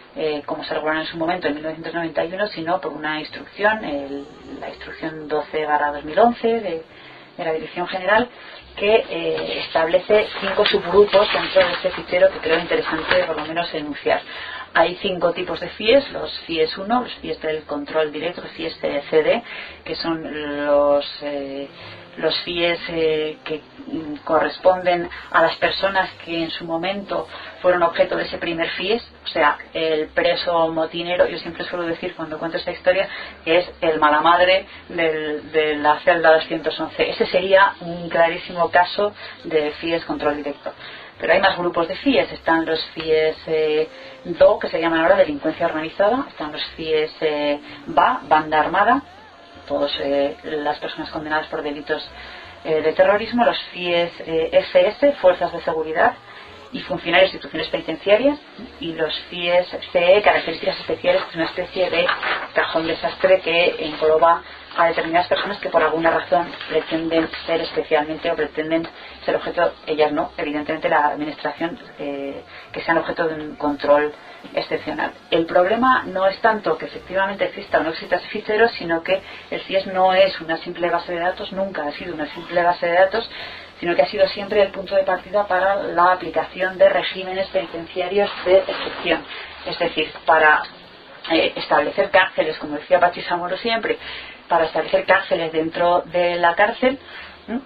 Speaker 13: eh, como se regularon en su momento en mil novecientos noventa y uno, sino por una instrucción, el, la instrucción doce barra dos mil once de, de la Dirección General, que eh, establece cinco subgrupos dentro de este fichero que creo interesante por lo menos enunciar. Hay cinco tipos de F I E S, los F I E S uno, los F I E S del control directo, los F I E S C D, que son los, eh, los F I E S eh, que mm, corresponden a las personas que en su momento fueron objeto de ese primer F I E S, o sea, el preso motinero. Yo siempre suelo decir cuando cuento esta historia que es el mala madre del, de la celda doscientos once. Ese sería un clarísimo caso de F I E S control directo. Pero hay más grupos de F I E S. Están los F I E S eh, D O, que se llaman ahora delincuencia organizada. Están los F I E S eh, B A, banda armada, todas eh, las personas condenadas por delitos eh, de terrorismo. Los F I E S eh, F S, fuerzas de seguridad y funcionarios de instituciones penitenciarias. Y los F I E S C E, características especiales, que es una especie de cajón desastre que engloba a determinadas personas que por alguna razón pretenden ser especialmente o pretenden ser objeto, ellas no, evidentemente la administración, eh, que sean objeto de un control excepcional. El problema no es tanto que efectivamente exista o no exista ese fichero, sino que el F I E S no es una simple base de datos, nunca ha sido una simple base de datos, sino que ha sido siempre el punto de partida para la aplicación de regímenes penitenciarios de excepción. Es decir, para eh, establecer cárceles, como decía Pachi Zamora siempre, para establecer cárceles dentro de la cárcel, ¿sí?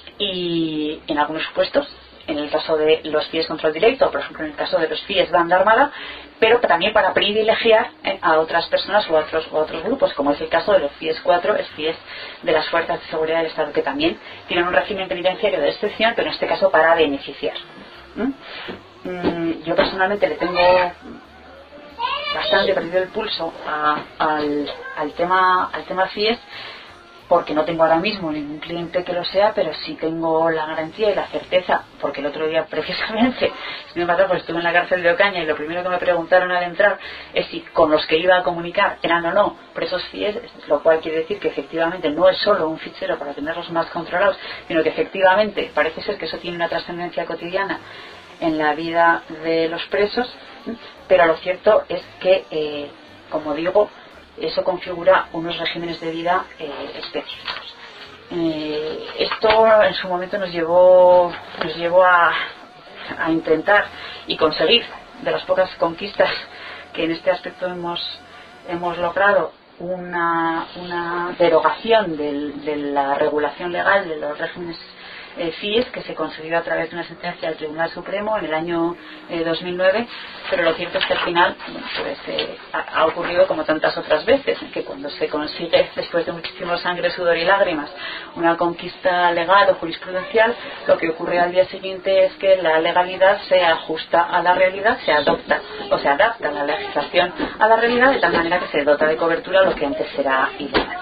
Speaker 13: Y en algunos supuestos, en el caso de los F I E S control directo, por ejemplo en el caso de los F I E S banda armada, pero también para privilegiar ¿eh? a otras personas o a otros, o a otros grupos, como es el caso de los F I E S cuatro, F I E S de las Fuerzas de Seguridad del Estado, que también tienen un régimen penitenciario de excepción, pero en este caso para beneficiar. ¿Mm? Mm, yo personalmente le tengo bastante perdido el pulso a, al, al tema al tema F I E S, porque no tengo ahora mismo ningún cliente que lo sea, pero sí tengo la garantía y la certeza, porque el otro día precisamente me pasó, pues estuve en la cárcel de Ocaña y lo primero que me preguntaron al entrar es si con los que iba a comunicar eran o no presos F I E S, lo cual quiere decir que efectivamente no es solo un fichero para tenerlos más controlados, sino que efectivamente parece ser que eso tiene una trascendencia cotidiana en la vida de los presos. Pero lo cierto es que, eh, como digo, eso configura unos regímenes de vida eh, específicos. Eh, esto en su momento nos llevó, nos llevó a, a intentar y conseguir, de las pocas conquistas que en este aspecto hemos, hemos logrado, una, una derogación del, de la regulación legal de los regímenes Eh, F I E S, que se consiguió a través de una sentencia del Tribunal Supremo en el año eh, dos mil nueve, pero lo cierto es que al final pues, eh, ha, ha ocurrido como tantas otras veces, que cuando se consigue después de muchísimo sangre, sudor y lágrimas una conquista legal o jurisprudencial, lo que ocurre al día siguiente es que la legalidad se ajusta a la realidad, se adopta o se adapta la legislación a la realidad, de tal manera que se dota de cobertura lo que antes era ilegal.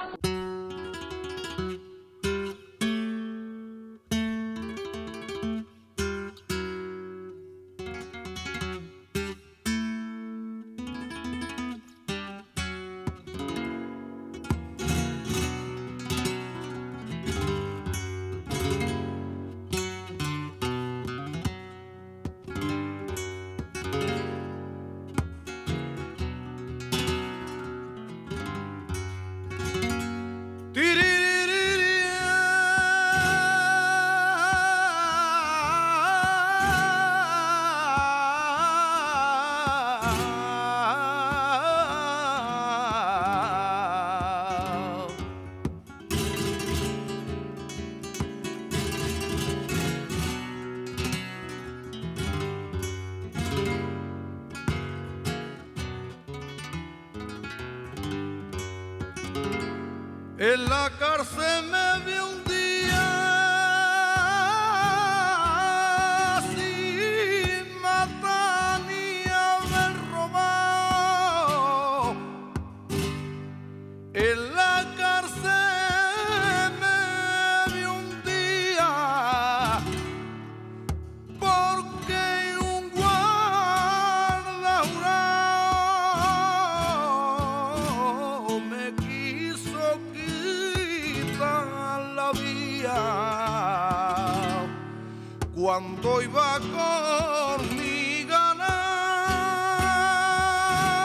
Speaker 6: En la cárcel me vi un día sin matar ni haber robado. En la cárcel me vi un día porque un guarda jurado me quiso la vía cuando iba con mi ganado.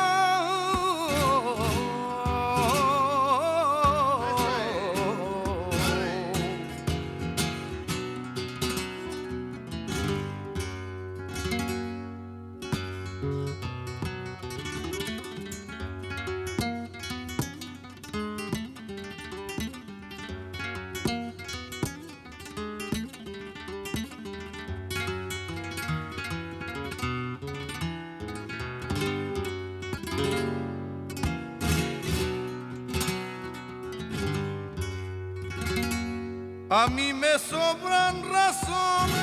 Speaker 6: A mí me sobran razones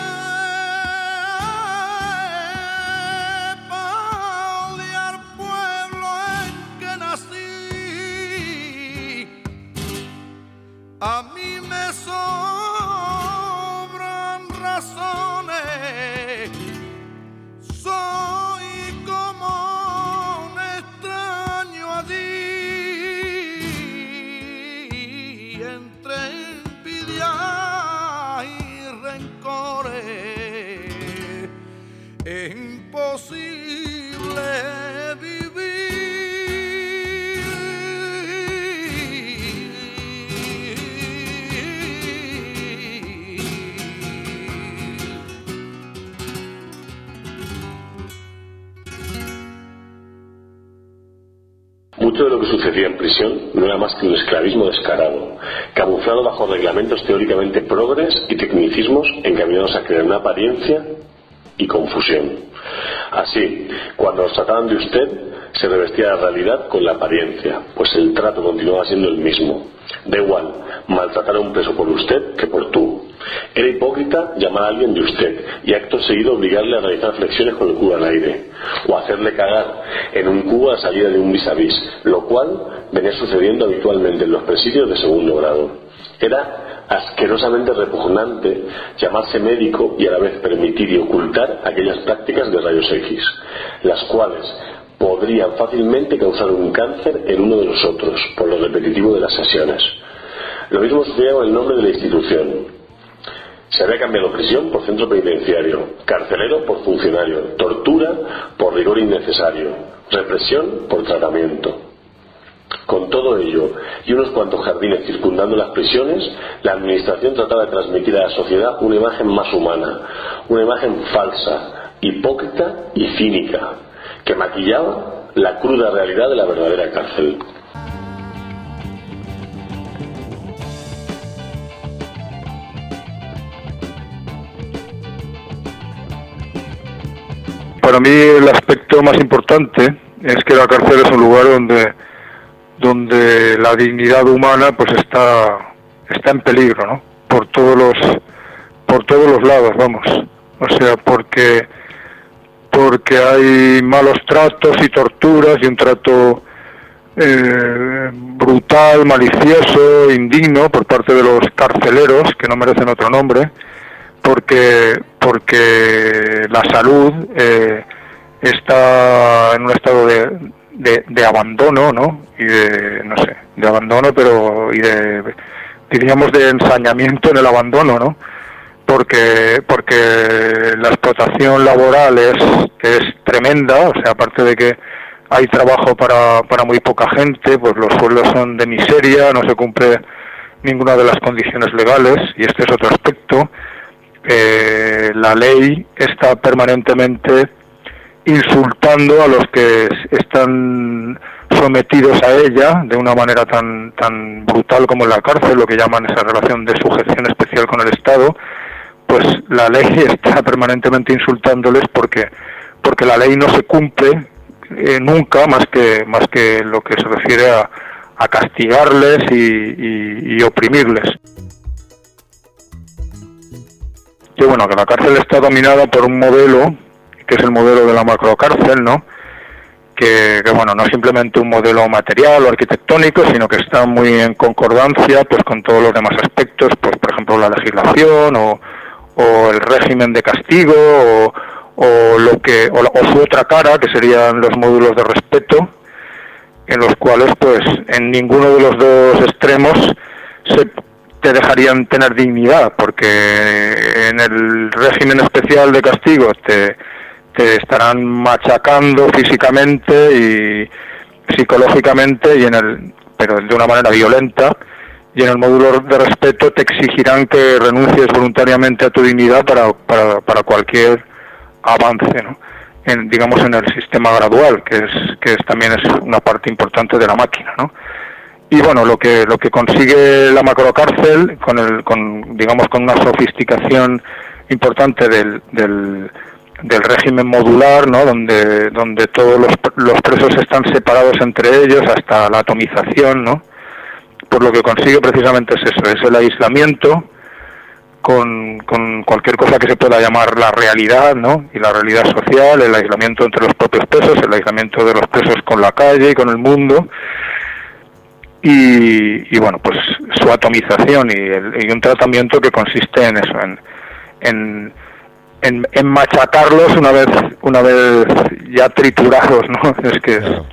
Speaker 6: para odiar pueblo en que nací. A mí me sobran razones. Soy como un extraño allí entre envidia y rencores. Es imposible
Speaker 3: Mucho de lo que sucedía en prisión no era más que un esclavismo descarado, camuflado bajo reglamentos teóricamente progres y tecnicismos encaminados a crear una apariencia y confusión. Así, cuando os trataban de usted, se revestía la realidad con la apariencia, pues el trato continuaba siendo el mismo. Da igual maltratar a un preso por usted que por tú. Era hipócrita llamar a alguien de usted y acto seguido obligarle a realizar flexiones con el culo al aire, o hacerle cagar en un cubo a la salida de un vis a vis, lo cual venía sucediendo habitualmente en los presidios de segundo grado. Era asquerosamente repugnante llamarse médico y a la vez permitir y ocultar aquellas prácticas de rayos X, las cuales podrían fácilmente causar un cáncer en uno de nosotros por lo repetitivo de las sesiones. Lo mismo sucedía con el nombre de la institución. Se había cambiado prisión por centro penitenciario, carcelero por funcionario, tortura por rigor innecesario, represión por tratamiento. Con todo ello y unos cuantos jardines circundando las prisiones, la administración trataba de transmitir a la sociedad una imagen más humana, una imagen falsa, hipócrita y cínica, que maquillaba la cruda realidad de la verdadera cárcel.
Speaker 14: Para mí el aspecto más importante es que la cárcel es un lugar donde donde la dignidad humana pues está está en peligro, ¿no? Por todos los por todos los lados, vamos. O sea, porque porque hay malos tratos y torturas y un trato eh, brutal, malicioso, indigno por parte de los carceleros, que no merecen otro nombre, porque porque la salud eh, está en un estado de, de, de abandono, ¿no? Y de, no sé, de abandono, pero y de, diríamos, de ensañamiento en el abandono, ¿no? Porque porque la explotación laboral es, es tremenda, o sea, aparte de que hay trabajo para, para muy poca gente, pues los sueldos son de miseria, no se cumple ninguna de las condiciones legales, y este es otro aspecto. Eh, la ley está permanentemente insultando a los que están sometidos a ella de una manera tan tan brutal como en la cárcel, lo que llaman esa relación de sujeción especial con el Estado. Pues la ley está permanentemente insultándoles porque porque la ley no se cumple eh, nunca, más que más que lo que se refiere a, a castigarles y, y, y oprimirles. Que bueno, que la cárcel está dominada por un modelo, que es el modelo de la macrocárcel, ¿no? Que, que bueno, no es simplemente un modelo material o arquitectónico, sino que está muy en concordancia pues con todos los demás aspectos, pues por ejemplo la legislación o, o el régimen de castigo o, o lo que o, o su otra cara, que serían los módulos de respeto, en los cuales pues en ninguno de los dos extremos se te dejarían tener dignidad, porque en el régimen especial de castigo te, te estarán machacando físicamente y psicológicamente, y en el pero de una manera violenta, y en el módulo de respeto te exigirán que renuncies voluntariamente a tu dignidad para, para, para cualquier avance, ¿no? En, digamos, en el sistema gradual, que es que es, también es una parte importante de la máquina, ¿no? Y bueno, lo que lo que consigue la macrocárcel con el con digamos con una sofisticación importante del, del del régimen modular, ¿no? Donde donde todos los los presos están separados entre ellos hasta la atomización, ¿no? Pues lo que consigue precisamente es eso, es el aislamiento, con, con cualquier cosa que se pueda llamar la realidad, ¿no? Y la realidad social, el aislamiento entre los propios presos, el aislamiento de los presos con la calle y con el mundo, y, y bueno, pues su atomización y, el, y un tratamiento que consiste en eso, en, en, en, en machacarlos una vez, una vez ya triturados, ¿no? Es que
Speaker 8: Claro.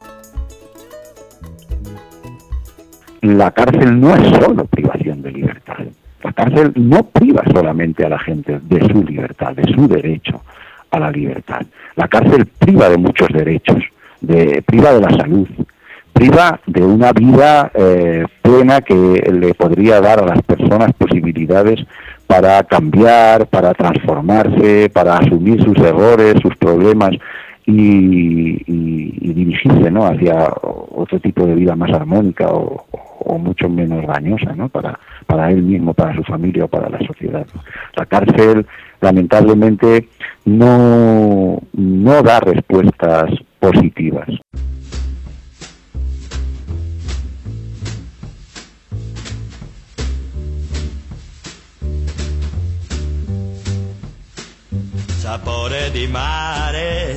Speaker 5: La cárcel no es solo privación de libertad. La cárcel no priva solamente a la gente de su libertad, de su derecho a la libertad. La cárcel priva de muchos derechos, de, priva de la salud, priva de una vida eh, plena que le podría dar a las personas posibilidades para cambiar, para transformarse, para asumir sus errores, sus problemas y, y, y dirigirse, ¿no?, hacia otro tipo de vida más armónica o, o mucho menos dañosa, ¿no?, para, para él mismo, para su familia o para la sociedad. La cárcel, lamentablemente, no, no da respuestas positivas.
Speaker 12: Sapore di mare,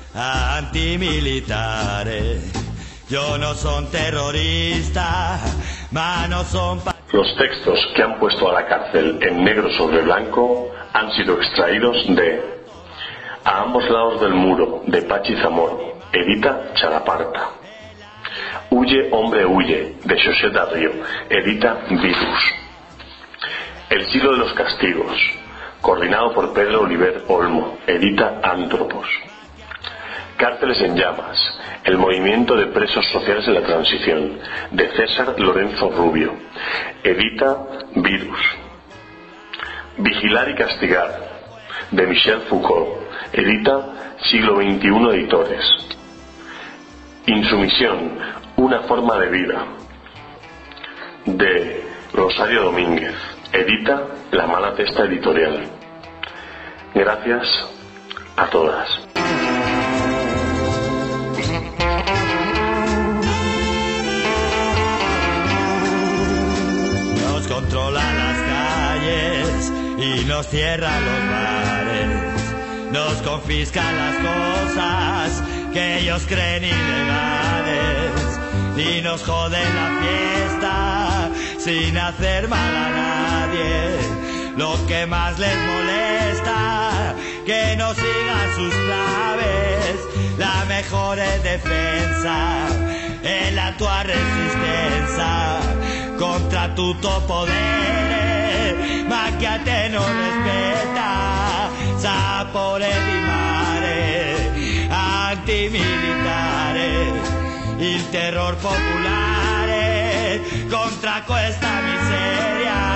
Speaker 12: antimilitare. Yo no son terrorista, ma no son...
Speaker 3: Los textos que han puesto a la cárcel en negro sobre blanco han sido extraídos de A ambos lados del muro, de Pachi Zamor, edita Chalaparta. Huye, hombre, huye, de José Darío, edita Virus. El siglo de los castigos, coordinado por Pedro Oliver Olmo, edita Antropos. Cárceles en llamas, el movimiento de presos sociales en la transición, de César Lorenzo Rubio, edita Virus. Vigilar y castigar, de Michel Foucault, edita Siglo veintiuno Editores. Insumisión, una forma de vida, de Rosario Domínguez, edita La Mala Testa Editorial. Gracias a todas.
Speaker 12: Nos controlan las calles y nos cierran los bares. Nos confiscan las cosas que ellos creen ilegales y nos joden la fiesta sin hacer mal a nadie. Lo que más les molesta, que no sigan sus claves. La mejor defensa es la tua resistencia contra tutto potere, ma che a te non rispetta. Sapore di mare, antimilitare, il terror popolare contra questa miseria.